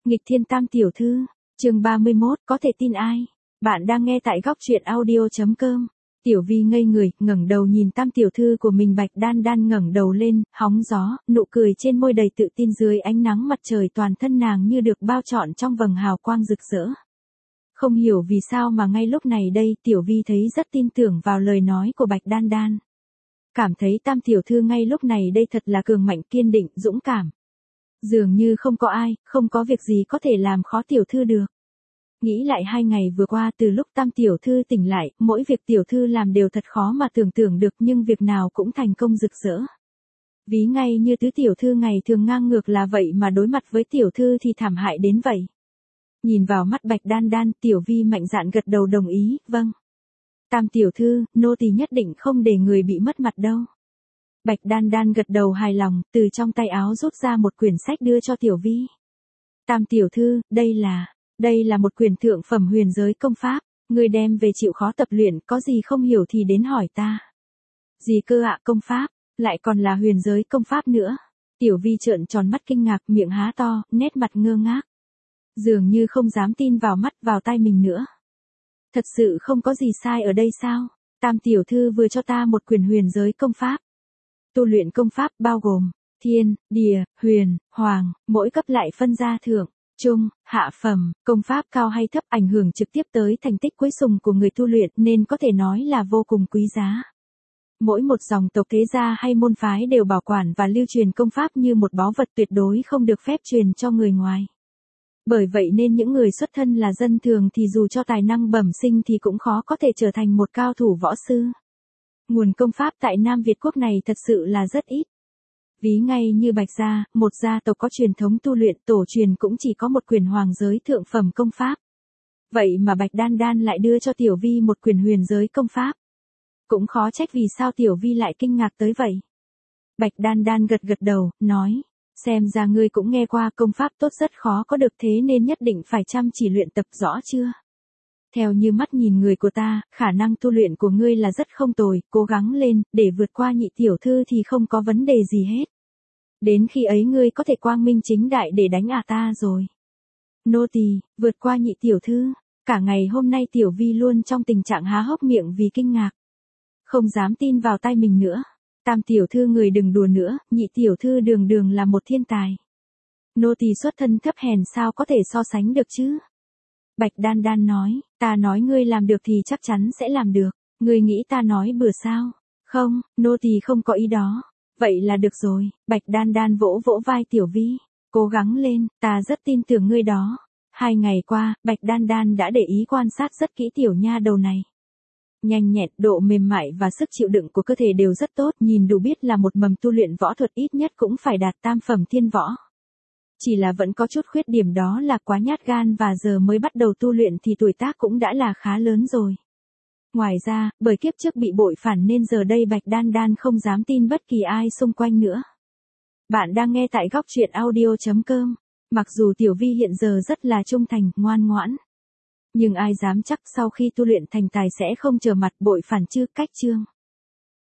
Nghịch thiên tam tiểu thư, chương 31, có thể tin ai? Bạn đang nghe tại góc truyện audio.com. Tiểu Vi ngây người, ngẩng đầu nhìn tam tiểu thư của mình. Bạch Đan Đan ngẩng đầu lên, hóng gió, nụ cười trên môi đầy tự tin dưới ánh nắng mặt trời, toàn thân nàng như được bao trọn trong vầng hào quang rực rỡ. Không hiểu vì sao mà ngay lúc này đây, Tiểu Vi thấy rất tin tưởng vào lời nói của Bạch Đan Đan. Cảm thấy tam tiểu thư ngay lúc này đây thật là cường mạnh, kiên định, dũng cảm. Dường như không có ai, không có việc gì có thể làm khó tiểu thư được. Nghĩ lại 2 ngày vừa qua từ lúc tam tiểu thư tỉnh lại, mỗi việc tiểu thư làm đều thật khó mà tưởng tượng được, nhưng việc nào cũng thành công rực rỡ. Ví ngay như tứ tiểu thư ngày thường ngang ngược là vậy mà đối mặt với tiểu thư thì thảm hại đến vậy. Nhìn vào mắt Bạch Đan Đan, Tiểu Vi mạnh dạn gật đầu đồng ý, vâng. Tam tiểu thư, nô tỳ nhất định không để người bị mất mặt đâu. Bạch Đan Đan gật đầu hài lòng, từ trong tay áo rút ra một quyển sách đưa cho Tiểu Vi. Tam tiểu thư, đây là một quyển thượng phẩm huyền giới công pháp, người đem về chịu khó tập luyện, có gì không hiểu thì đến hỏi ta. Gì cơ ạ, công pháp, lại còn là huyền giới công pháp nữa. Tiểu Vi trợn tròn mắt kinh ngạc, miệng há to, nét mặt ngơ ngác. Dường như không dám tin vào mắt vào tai mình nữa. Thật sự không có gì sai ở đây sao? Tam tiểu thư vừa cho ta một quyển huyền giới công pháp. Tu luyện công pháp bao gồm thiên, địa, huyền, hoàng, mỗi cấp lại phân ra thượng, trung, hạ phẩm, công pháp cao hay thấp ảnh hưởng trực tiếp tới thành tích cuối cùng của người tu luyện, nên có thể nói là vô cùng quý giá. Mỗi một dòng tộc thế gia hay môn phái đều bảo quản và lưu truyền công pháp như một báu vật tuyệt đối không được phép truyền cho người ngoài. Bởi vậy nên những người xuất thân là dân thường thì dù cho tài năng bẩm sinh thì cũng khó có thể trở thành một cao thủ võ sư. Nguồn công pháp tại Nam Việt quốc này thật sự là rất ít. Ví ngay như Bạch gia, một gia tộc có truyền thống tu luyện, tổ truyền cũng chỉ có một quyển hoàng giới thượng phẩm công pháp. Vậy mà Bạch Đan Đan lại đưa cho Tiểu Vi một quyển huyền giới công pháp. Cũng khó trách vì sao Tiểu Vi lại kinh ngạc tới vậy. Bạch Đan Đan gật đầu, nói, xem ra ngươi cũng nghe qua công pháp tốt rất khó có được, thế nên nhất định phải chăm chỉ luyện tập, rõ chưa? Theo như mắt nhìn người của ta, khả năng tu luyện của ngươi là rất không tồi, cố gắng lên, để vượt qua nhị tiểu thư thì không có vấn đề gì hết. Đến khi ấy ngươi có thể quang minh chính đại để đánh ta rồi. Nô tỳ, vượt qua nhị tiểu thư, cả ngày hôm nay Tiểu Vi luôn trong tình trạng há hốc miệng vì kinh ngạc. Không dám tin vào tai mình nữa. Tam tiểu thư người đừng đùa nữa, nhị tiểu thư đường là một thiên tài. Nô tỳ xuất thân thấp hèn sao có thể so sánh được chứ? Bạch Đan Đan nói, ta nói ngươi làm được thì chắc chắn sẽ làm được, ngươi nghĩ ta nói bừa sao? Không, nô tỳ không có ý đó. Vậy là được rồi. Bạch Đan Đan vỗ vai Tiểu Vi, cố gắng lên, ta rất tin tưởng ngươi đó. 2 ngày qua, Bạch Đan Đan đã để ý quan sát rất kỹ tiểu nha đầu này. Nhanh nhẹn, độ mềm mại và sức chịu đựng của cơ thể đều rất tốt, nhìn đủ biết là một mầm tu luyện võ thuật ít nhất cũng phải đạt tam phẩm thiên võ. Chỉ là vẫn có chút khuyết điểm, đó là quá nhát gan và giờ mới bắt đầu tu luyện thì tuổi tác cũng đã là khá lớn rồi. Ngoài ra, bởi kiếp trước bị bội phản nên giờ đây Bạch Đan Đan không dám tin bất kỳ ai xung quanh nữa. Bạn đang nghe tại góc truyện audio.com. Mặc dù Tiểu Vi hiện giờ rất là trung thành, ngoan ngoãn. Nhưng ai dám chắc sau khi tu luyện thành tài sẽ không trở mặt bội phản chứ, cách chương.